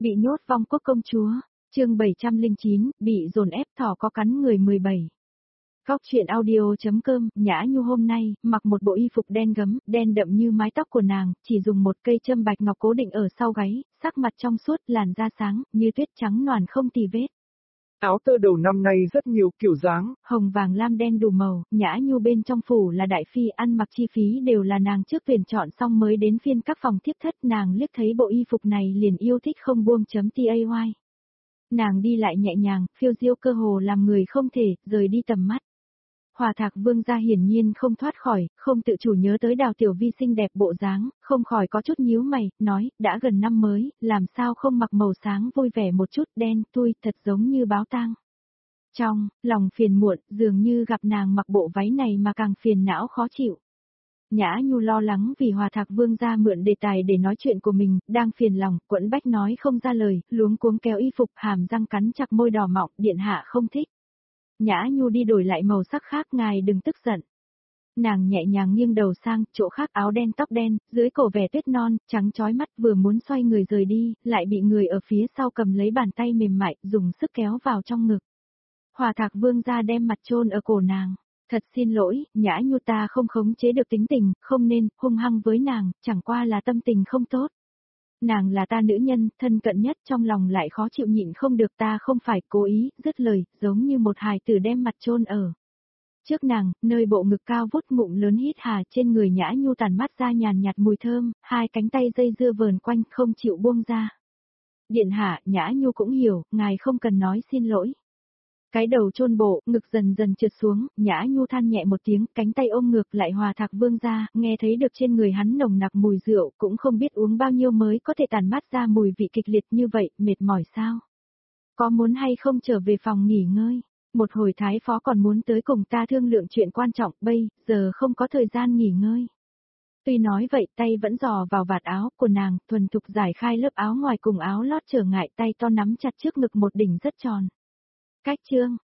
Bị nhốt vong quốc công chúa, chương 709, bị dồn ép thỏ có cắn người 17. Góc truyện audio.com, Nhã Nhu hôm nay, mặc một bộ y phục đen gấm, đen đậm như mái tóc của nàng, chỉ dùng một cây châm bạch ngọc cố định ở sau gáy, sắc mặt trong suốt, làn da sáng, như tuyết trắng noàn không tì vết. Áo tơ đầu năm nay rất nhiều kiểu dáng, Hồng vàng lam đen đủ màu, Nhã Nhu bên trong phủ là đại phi, ăn mặc chi phí đều là nàng trước tuyển chọn xong mới đến phiên các phòng thiếp thất, nàng liếc thấy bộ y phục này liền yêu thích không buông.tay. Nàng đi lại nhẹ nhàng, phiêu diêu cơ hồ làm người không thể rời đi tầm mắt. Hòa Thạc Vương gia hiển nhiên không thoát khỏi, không tự chủ nhớ tới Đào Tiểu Vi xinh đẹp bộ dáng, không khỏi có chút nhíu mày, nói, đã gần năm mới, làm sao không mặc màu sáng vui vẻ một chút, đen tui, thật giống như báo tang. Trong lòng phiền muộn, dường như gặp nàng mặc bộ váy này mà càng phiền não khó chịu. Nhã Nhu lo lắng vì Hòa Thạc Vương gia mượn đề tài để nói chuyện của mình, đang phiền lòng, quẫn bách nói không ra lời, luống cuống kéo y phục, hàm răng cắn chặt môi đỏ mọng, điện hạ không thích. Nhã Nhu đi đổi lại màu sắc khác, ngài đừng tức giận. Nàng nhẹ nhàng nghiêng đầu sang, chỗ khác áo đen tóc đen, dưới cổ vẻ tuyết non, trắng chói mắt, vừa muốn xoay người rời đi, lại bị người ở phía sau cầm lấy bàn tay mềm mại, dùng sức kéo vào trong ngực. Hòa Thạc Vương gia đem mặt chôn ở cổ nàng. Thật xin lỗi, Nhã Nhu ta không khống chế được tính tình, không nên hung hăng với nàng, chẳng qua là tâm tình không tốt. Nàng là ta nữ nhân, thân cận nhất, trong lòng lại khó chịu nhịn không được, ta không phải cố ý, dứt lời, giống như một hài tử đem mặt chôn ở trước nàng, nơi bộ ngực cao vút, ngụm lớn hít hà, trên người Nhã Nhu tàn mắt ra nhàn nhạt mùi thơm, hai cánh tay dây dưa vờn quanh, không chịu buông ra. Điện hạ, Nhã Nhu cũng hiểu, ngài không cần nói xin lỗi. Cái đầu chôn bộ, ngực dần dần trượt xuống, Nhã Nhu than nhẹ một tiếng, cánh tay ôm ngược lại Hòa Thạc Vương gia, nghe thấy được trên người hắn nồng nặc mùi rượu, cũng không biết uống bao nhiêu mới có thể tàn mát ra mùi vị kịch liệt như vậy, mệt mỏi sao? Có muốn hay không trở về phòng nghỉ ngơi? Một hồi thái phó còn muốn tới cùng ta thương lượng chuyện quan trọng, bây giờ không có thời gian nghỉ ngơi. Tuy nói vậy, tay vẫn dò vào vạt áo của nàng, thuần thục giải khai lớp áo ngoài cùng áo lót, trở ngại tay to nắm chặt trước ngực một đỉnh rất tròn. Cách chương